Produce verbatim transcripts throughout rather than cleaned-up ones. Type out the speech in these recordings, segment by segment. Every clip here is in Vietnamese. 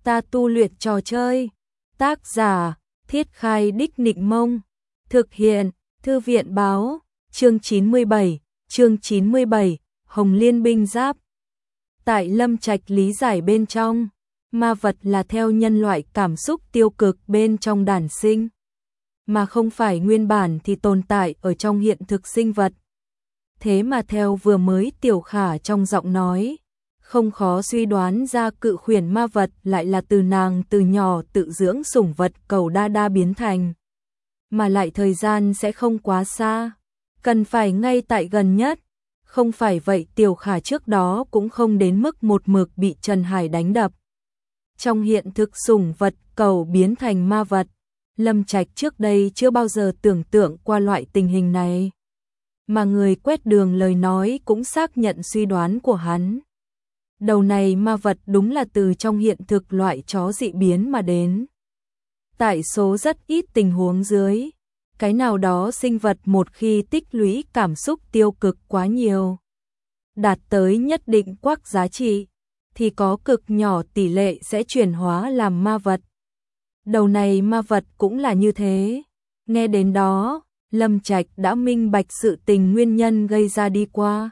Ta tu luyện trò chơi. Tác giả, Thiết Khai Đích Nịnh Mông. Thực hiện, Thư viện Báo. Chương chín mươi bảy, chương chín mươi bảy, Hồng Liên binh giáp. Tại Lâm Trạch lý giải bên trong, ma vật là theo nhân loại cảm xúc tiêu cực bên trong đản sinh, mà không phải nguyên bản thì tồn tại ở trong hiện thực sinh vật. Thế mà theo vừa mới Tiểu Khả trong giọng nói, không khó suy đoán ra cự khuyển ma vật lại là từ nàng từ nhỏ tự dưỡng sủng vật cầu đa đa biến thành. Mà lại thời gian sẽ không quá xa, cần phải ngay tại gần nhất. Không phải vậy Tiểu Khả trước đó cũng không đến mức một mực bị Trần Hải đánh đập. Trong hiện thực sủng vật cầu biến thành ma vật, Lâm Trạch trước đây chưa bao giờ tưởng tượng qua loại tình hình này. Mà người quét đường lời nói cũng xác nhận suy đoán của hắn. Đầu này ma vật đúng là từ trong hiện thực loại chó dị biến mà đến. Tại số rất ít tình huống dưới, cái nào đó sinh vật một khi tích lũy cảm xúc tiêu cực quá nhiều, đạt tới nhất định quắc giá trị, thì có cực nhỏ tỷ lệ sẽ chuyển hóa làm ma vật. Đầu này ma vật cũng là như thế. Nghe đến đó, Lâm Trạch đã minh bạch sự tình nguyên nhân gây ra đi qua.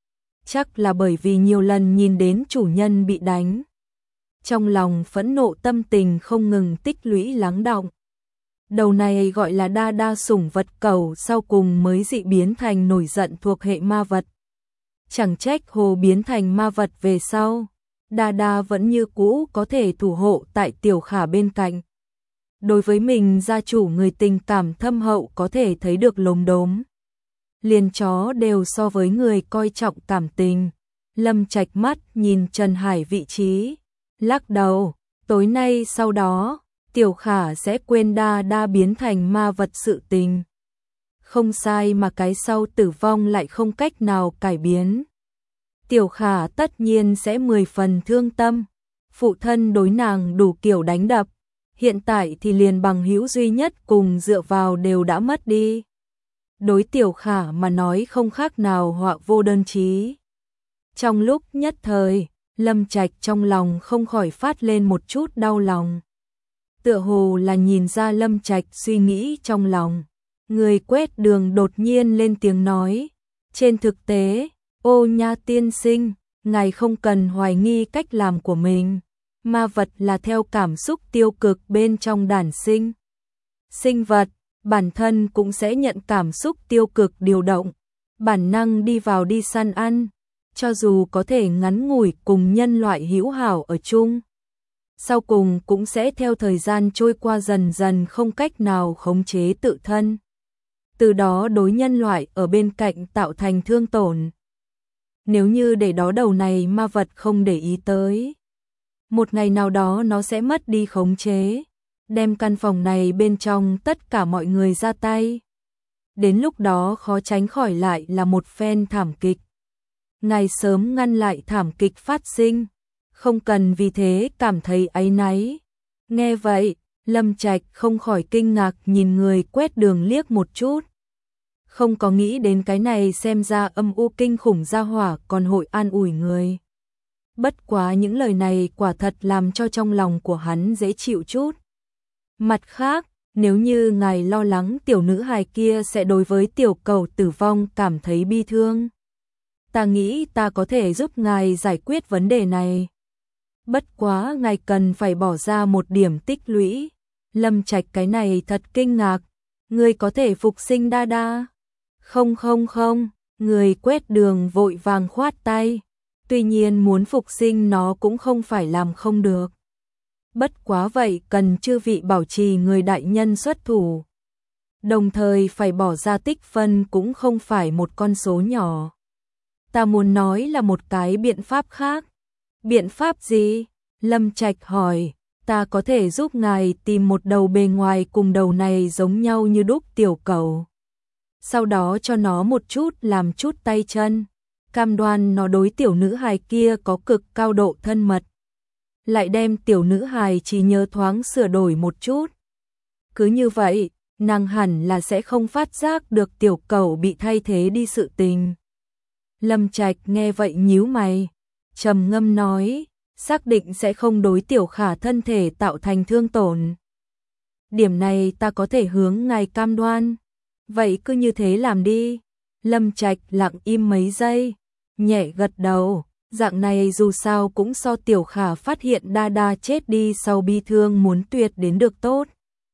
Chắc là bởi vì nhiều lần nhìn đến chủ nhân bị đánh, trong lòng phẫn nộ tâm tình không ngừng tích lũy lắng đọng. Đầu này gọi là đa đa sủng vật cầu sau cùng mới dị biến thành nổi giận thuộc hệ ma vật. Chẳng trách hồ biến thành ma vật về sau, đa đa vẫn như cũ có thể thủ hộ tại Tiểu Khả bên cạnh. Đối với mình gia chủ người tình cảm thâm hậu có thể thấy được lốm đốm. Liền chó đều so với người coi trọng cảm tình. Lâm Trạch mắt nhìn Trần Hải vị trí, lắc đầu, tối nay sau đó, Tiểu Khả sẽ quên đa đa biến thành ma vật sự tình. Không sai mà cái sau tử vong lại không cách nào cải biến. Tiểu Khả tất nhiên sẽ mười phần thương tâm. Phụ thân đối nàng đủ kiểu đánh đập, hiện tại thì liền bằng hữu duy nhất cùng dựa vào đều đã mất đi. Đối Tiểu Khả mà nói không khác nào họa vô đơn chí. Trong lúc nhất thời, Lâm Trạch trong lòng không khỏi phát lên một chút đau lòng. Tựa hồ là nhìn ra Lâm Trạch suy nghĩ trong lòng. Người quét đường đột nhiên lên tiếng nói. Trên thực tế, Ô Nha tiên sinh, ngài không cần hoài nghi cách làm của mình. Ma vật là theo cảm xúc tiêu cực bên trong đản sinh. Sinh vật, bản thân cũng sẽ nhận cảm xúc tiêu cực điều động. Bản năng đi vào đi săn ăn. Cho dù có thể ngắn ngủi cùng nhân loại hữu hảo ở chung, sau cùng cũng sẽ theo thời gian trôi qua dần dần không cách nào khống chế tự thân. Từ đó đối nhân loại ở bên cạnh tạo thành thương tổn. Nếu như để đó đầu này ma vật không để ý tới, một ngày nào đó nó sẽ mất đi khống chế, đem căn phòng này bên trong tất cả mọi người ra tay. Đến lúc đó khó tránh khỏi lại là một phen thảm kịch. Ngài sớm ngăn lại thảm kịch phát sinh, không cần vì thế cảm thấy áy náy. Nghe vậy, Lâm Trạch không khỏi kinh ngạc nhìn người quét đường liếc một chút. Không có nghĩ đến cái này xem ra âm u kinh khủng gia hỏa còn hội an ủi người. Bất quá những lời này quả thật làm cho trong lòng của hắn dễ chịu chút. Mặt khác, nếu như ngài lo lắng tiểu nữ hài kia sẽ đối với tiểu cầu tử vong cảm thấy bi thương, ta nghĩ ta có thể giúp ngài giải quyết vấn đề này. Bất quá ngài cần phải bỏ ra một điểm tích lũy. Lâm Trạch cái này thật kinh ngạc. Người có thể phục sinh đa đa. Không không không, người quét đường vội vàng khoát tay. Tuy nhiên muốn phục sinh nó cũng không phải làm không được. Bất quá vậy cần chư vị bảo trì người đại nhân xuất thủ. Đồng thời phải bỏ ra tích phân cũng không phải một con số nhỏ. Ta muốn nói là một cái biện pháp khác. Biện pháp gì? Lâm Trạch hỏi. Ta có thể giúp ngài tìm một đầu bề ngoài cùng đầu này giống nhau như đúc tiểu cầu. Sau đó cho nó một chút làm chút tay chân. Cam đoan nó đối tiểu nữ hài kia có cực cao độ thân mật. Lại đem tiểu nữ hài chỉ nhớ thoáng sửa đổi một chút. Cứ như vậy, nàng hẳn là sẽ không phát giác được tiểu cầu bị thay thế đi sự tình. Lâm Trạch nghe vậy nhíu mày, trầm ngâm nói, xác định sẽ không đối Tiểu Khả thân thể tạo thành thương tổn. Điểm này ta có thể hướng ngài cam đoan. Vậy cứ như thế làm đi. Lâm Trạch lặng im mấy giây, nhẹ gật đầu, dạng này dù sao cũng so Tiểu Khả phát hiện Đa Đa chết đi sau bi thương muốn tuyệt đến được tốt.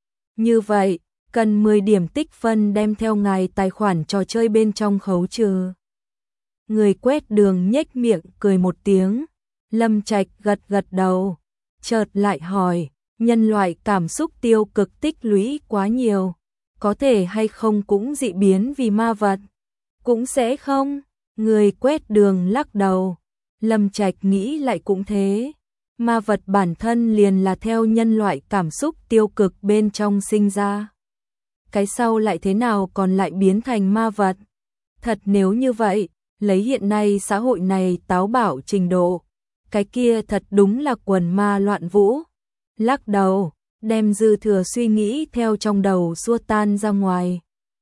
Như vậy, cần mười điểm tích phân đem theo ngài tài khoản trò chơi bên trong khấu trừ. Người quét đường nhếch miệng cười một tiếng, Lâm Trạch gật gật đầu, chợt lại hỏi, nhân loại cảm xúc tiêu cực tích lũy quá nhiều, có thể hay không cũng dị biến vì ma vật? Cũng sẽ không, người quét đường lắc đầu, Lâm Trạch nghĩ lại cũng thế, ma vật bản thân liền là theo nhân loại cảm xúc tiêu cực bên trong sinh ra. Cái sau lại thế nào còn lại biến thành ma vật? Thật nếu như vậy, lấy hiện nay xã hội này táo bạo trình độ, cái kia thật đúng là quần ma loạn vũ. Lắc đầu, đem dư thừa suy nghĩ theo trong đầu xua tan ra ngoài.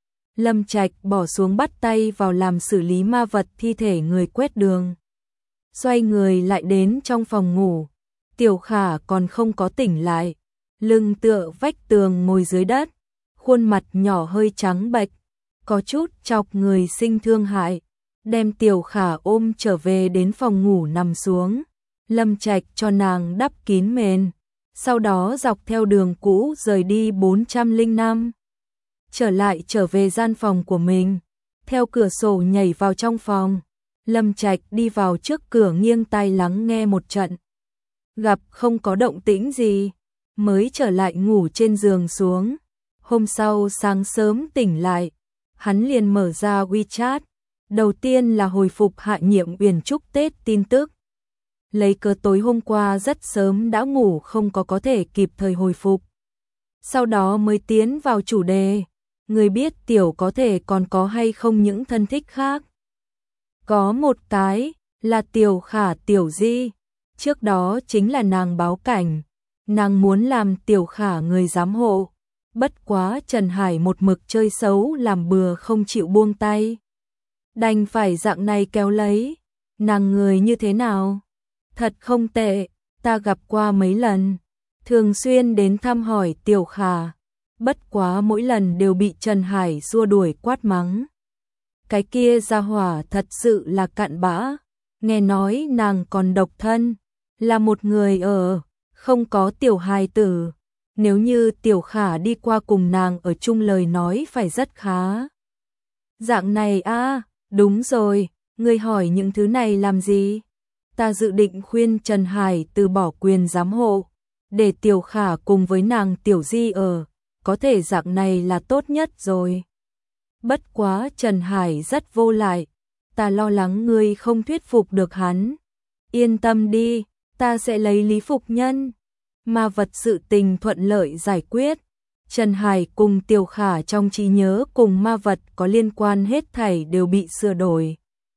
Lâm Trạch bỏ xuống bắt tay vào làm xử lý ma vật thi thể người quét đường. Xoay người lại đến trong phòng ngủ, Tiểu Khả còn không có tỉnh lại, lưng tựa vách tường ngồi dưới đất, khuôn mặt nhỏ hơi trắng bệch, có chút chọc người sinh thương hại. Đem Tiểu Khả ôm trở về đến phòng ngủ nằm xuống, Lâm Trạch cho nàng đắp kín mền, sau đó dọc theo đường cũ rời đi bốn trăm lẻ năm. Trở lại trở về gian phòng của mình, theo cửa sổ nhảy vào trong phòng, Lâm Trạch đi vào trước cửa nghiêng tai lắng nghe một trận. Gặp không có động tĩnh gì, mới trở lại ngủ trên giường xuống. Hôm sau sáng sớm tỉnh lại, hắn liền mở ra WeChat, đầu tiên là hồi phục Hạ Nhiệm Uyển chúc Tết tin tức. Lấy cớ tối hôm qua rất sớm đã ngủ không có có thể kịp thời hồi phục. Sau đó mới tiến vào chủ đề, người biết Tiểu có thể còn có hay không những thân thích khác. Có một cái, là Tiểu Khả Tiểu Di, trước đó chính là nàng báo cảnh, nàng muốn làm Tiểu Khả người giám hộ. Bất quá Trần Hải một mực chơi xấu làm bừa không chịu buông tay. Đành phải dạng này kéo lấy, nàng người như thế nào? Thật không tệ, ta gặp qua mấy lần, thường xuyên đến thăm hỏi Tiểu Khả, bất quá mỗi lần đều bị Trần Hải xua đuổi quát mắng. Cái kia gia hỏa thật sự là cặn bã, nghe nói nàng còn độc thân, là một người ở, không có tiểu hài tử, nếu như Tiểu Khả đi qua cùng nàng ở chung lời nói phải rất khá. Dạng này a, đúng rồi, ngươi hỏi những thứ này làm gì? Ta dự định khuyên Trần Hải từ bỏ quyền giám hộ, để Tiểu Khả cùng với nàng Tiểu Di ở, có thể dạng này là tốt nhất rồi. Bất quá Trần Hải rất vô lại, ta lo lắng ngươi không thuyết phục được hắn. Yên tâm đi, ta sẽ lấy Lý Phục Nhân. Ma vật sự tình thuận lợi giải quyết. Trần Hải cùng Tiểu Khả trong trí nhớ cùng ma vật có liên quan hết thảy đều bị sửa đổi.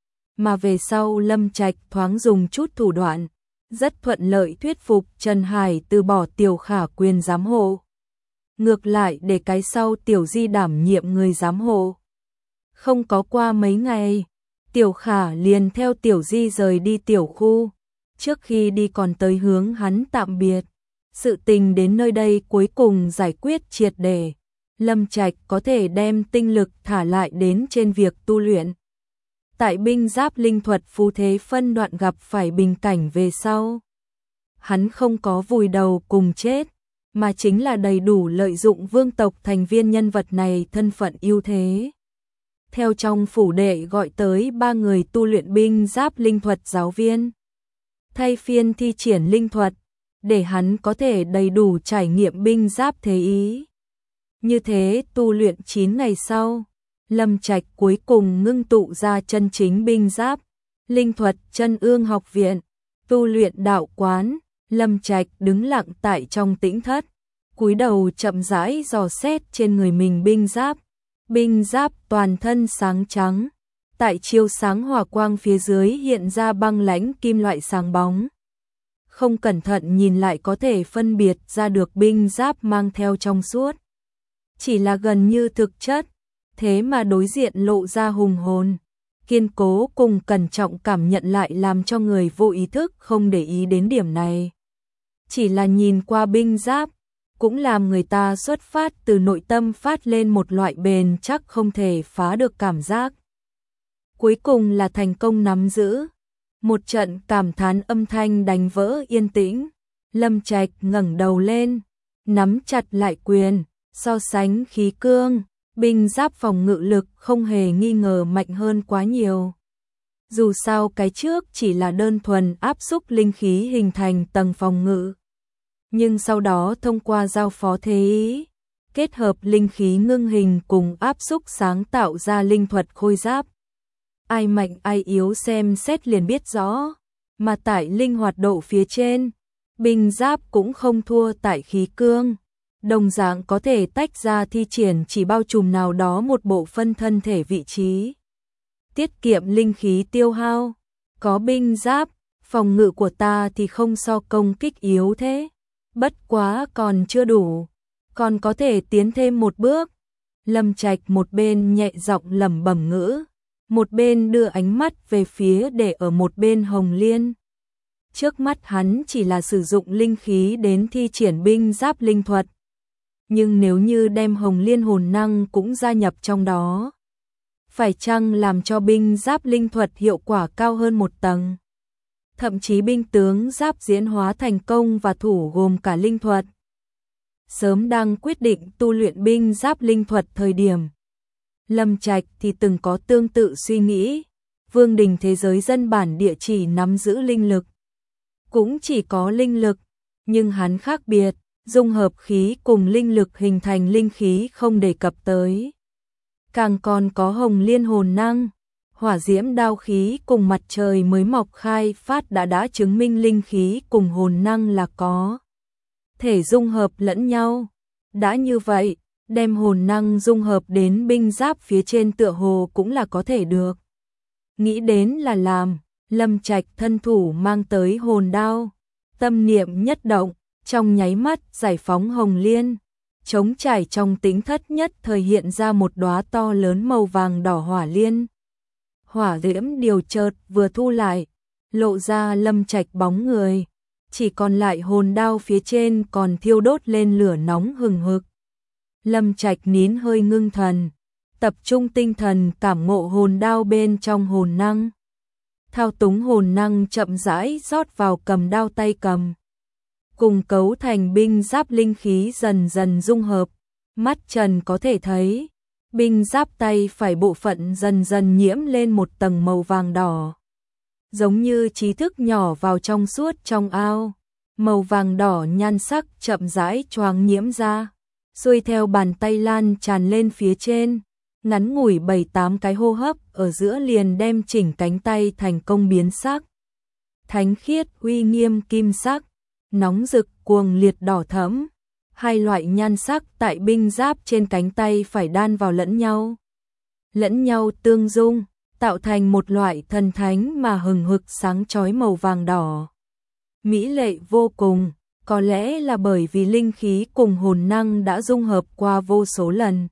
Mà về sau Lâm Trạch thoáng dùng chút thủ đoạn, rất thuận lợi thuyết phục Trần Hải từ bỏ Tiểu Khả quyền giám hộ. Ngược lại để cái sau Tiểu Di đảm nhiệm người giám hộ. Không có qua mấy ngày, Tiểu Khả liền theo Tiểu Di rời đi tiểu khu, trước khi đi còn tới hướng hắn tạm biệt. Sự tình đến nơi đây cuối cùng giải quyết triệt để, Lâm Trạch có thể đem tinh lực thả lại đến trên việc tu luyện. Tại binh giáp linh thuật phù thế phân đoạn gặp phải bình cảnh về sau, hắn không có vùi đầu cùng chết, mà chính là đầy đủ lợi dụng vương tộc thành viên nhân vật này thân phận ưu thế. Theo trong phủ đệ gọi tới ba người tu luyện binh giáp linh thuật giáo viên, thay phiên thi triển linh thuật, để hắn có thể đầy đủ trải nghiệm binh giáp thế ý. Như thế tu luyện chín ngày sau, Lâm Trạch cuối cùng ngưng tụ ra chân chính binh giáp, linh thuật chân ương học viện, tu luyện đạo quán. Lâm Trạch đứng lặng tại trong tĩnh thất, cúi đầu chậm rãi dò xét trên người mình binh giáp. Binh giáp toàn thân sáng trắng, tại chiếu sáng hỏa quang phía dưới hiện ra băng lãnh kim loại sáng bóng. Không cẩn thận nhìn lại có thể phân biệt ra được binh giáp mang theo trong suốt. Chỉ là gần như thực chất, thế mà đối diện lộ ra hùng hồn. kiên cố cùng cẩn trọng cảm nhận lại làm cho người vô ý thức không để ý đến điểm này. Chỉ là nhìn qua binh giáp, cũng làm người ta xuất phát từ nội tâm phát lên một loại bền chắc không thể phá được cảm giác. Cuối cùng là thành công nắm giữ. Một trận cảm thán âm thanh đánh vỡ yên tĩnh. Lâm Trạch ngẩng đầu lên, nắm chặt lại quyền, so sánh khí cương, binh giáp phòng ngự lực không hề nghi ngờ mạnh hơn quá nhiều. Dù sao cái trước chỉ là đơn thuần áp xúc linh khí hình thành tầng phòng ngự. Nhưng sau đó thông qua giao phó thế ý, kết hợp linh khí ngưng hình cùng áp xúc sáng tạo ra linh thuật khôi giáp. Ai mạnh ai yếu xem xét liền biết rõ, mà tại linh hoạt độ phía trên, binh giáp cũng không thua tại khí cương. Đồng dạng có thể tách ra thi triển chỉ bao trùm nào đó một bộ phân thân thể vị trí. Tiết kiệm linh khí tiêu hao, có binh giáp, phòng ngự của ta thì không so công kích yếu thế. Bất quá còn chưa đủ, còn có thể tiến thêm một bước. Lâm Trạch một bên nhẹ giọng lẩm bẩm ngữ, một bên đưa ánh mắt về phía để ở một bên Hồng Liên. Trước mắt hắn chỉ là sử dụng linh khí đến thi triển binh giáp linh thuật. Nhưng nếu như đem Hồng Liên hồn năng cũng gia nhập trong đó, phải chăng làm cho binh giáp linh thuật hiệu quả cao hơn một tầng? Thậm chí binh tướng giáp diễn hóa thành công và thủ gồm cả linh thuật. Sớm đang quyết định tu luyện binh giáp linh thuật thời điểm, Lâm Trạch thì từng có tương tự suy nghĩ. Vương đình thế giới dân bản địa chỉ nắm giữ linh lực, cũng chỉ có linh lực, nhưng hắn khác biệt, dung hợp khí cùng linh lực hình thành linh khí không đề cập tới. Càng còn có Hồng Liên hồn năng, hỏa diễm đao khí cùng mặt trời mới mọc khai phát đã đã chứng minh linh khí cùng hồn năng là có thể dung hợp lẫn nhau. Đã như vậy, đem hồn năng dung hợp đến binh giáp phía trên tựa hồ cũng là có thể được. Nghĩ đến là làm, Lâm Trạch thân thủ mang tới hồn đao, tâm niệm nhất động, trong nháy mắt giải phóng Hồng Liên, trống trải trong tính thất nhất thời hiện ra một đóa to lớn màu vàng đỏ hỏa liên. Hỏa diễm điều chợt vừa thu lại, lộ ra Lâm Trạch bóng người, chỉ còn lại hồn đao phía trên còn thiêu đốt lên lửa nóng hừng hực. Lâm Trạch nín hơi ngưng thần, tập trung tinh thần cảm ngộ hồn đao bên trong hồn năng. Thao túng hồn năng chậm rãi rót vào cầm đao tay cầm, cùng cấu thành binh giáp linh khí dần dần dung hợp. Mắt trần có thể thấy, binh giáp tay phải bộ phận dần dần nhiễm lên một tầng màu vàng đỏ. Giống như trí thức nhỏ vào trong suốt trong ao, màu vàng đỏ nhan sắc chậm rãi choáng nhiễm ra, xuôi theo bàn tay lan tràn lên phía trên. Ngắn ngủi bảy tám cái hô hấp ở giữa liền đem chỉnh cánh tay thành công biến sắc. Thánh khiết uy nghiêm kim sắc, nóng rực cuồng liệt đỏ thẫm, hai loại nhan sắc tại binh giáp trên cánh tay phải đan vào lẫn nhau. Lẫn nhau tương dung, tạo thành một loại thần thánh mà hừng hực sáng chói màu vàng đỏ. Mỹ lệ vô cùng, có lẽ là bởi vì linh khí cùng hồn năng đã dung hợp qua vô số lần.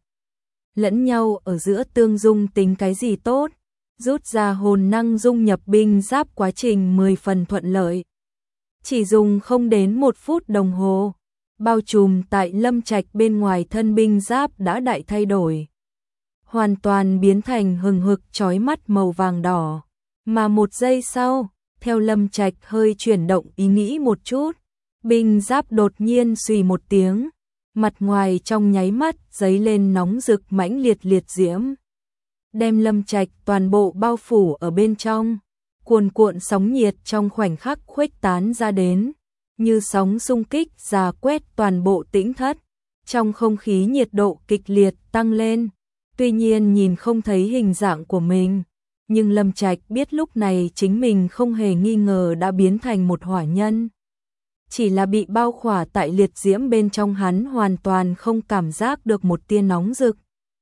Lẫn nhau ở giữa tương dung tính cái gì tốt, rút ra hồn năng dung nhập binh giáp quá trình mười phần thuận lợi. Chỉ dùng không đến một phút đồng hồ, bao trùm tại Lâm Trạch bên ngoài thân binh giáp đã đại thay đổi. Hoàn toàn biến thành hừng hực chói mắt màu vàng đỏ. Mà một giây sau, theo Lâm Trạch hơi chuyển động ý nghĩ một chút, binh giáp đột nhiên xùy một tiếng. Mặt ngoài trong nháy mắt giấy lên nóng rực mãnh liệt liệt diễm, đem Lâm Trạch toàn bộ bao phủ ở bên trong. Cuồn cuộn sóng nhiệt trong khoảnh khắc khuếch tán ra đến, như sóng xung kích rà quét toàn bộ tĩnh thất. Trong không khí nhiệt độ kịch liệt tăng lên, tuy nhiên nhìn không thấy hình dạng của mình, nhưng Lâm Trạch biết lúc này chính mình không hề nghi ngờ đã biến thành một hỏa nhân. Chỉ là bị bao khỏa tại liệt diễm bên trong, hắn hoàn toàn không cảm giác được một tia nóng rực.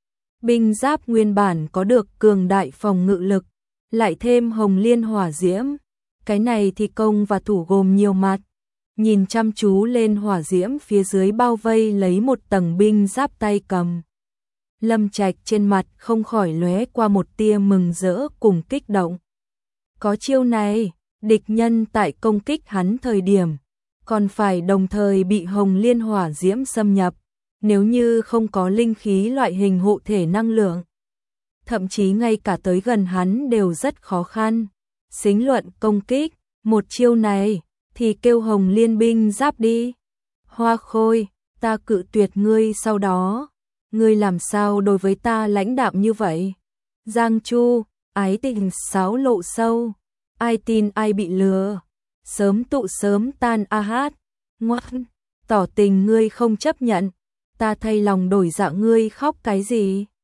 Binh giáp nguyên bản có được cường đại phòng ngự lực, lại thêm Hồng Liên hỏa diễm, cái này thì công và thủ gồm nhiều mặt. Nhìn chăm chú lên hỏa diễm phía dưới bao vây lấy một tầng binh giáp tay cầm, Lâm Trạch trên mặt không khỏi lóe qua một tia mừng rỡ cùng kích động. Có chiêu này, địch nhân tại công kích hắn thời điểm, còn phải đồng thời bị hồng liên hỏa diễm xâm nhập, nếu như không có linh khí loại hình hộ thể năng lượng. Thậm chí ngay cả tới gần hắn đều rất khó khăn. Xính luận công kích, một chiêu này, thì kêu hồng liên binh giáp đi. Hoa Khôi, ta cự tuyệt ngươi sau đó. Ngươi làm sao đối với ta lãnh đạm như vậy? Giang Chu, ái tình sáo lộ sâu. Ai tin ai bị lừa. Sớm tụ sớm tan a hát. Ngoan, tỏ tình ngươi không chấp nhận. Ta thay lòng đổi dạ ngươi khóc cái gì?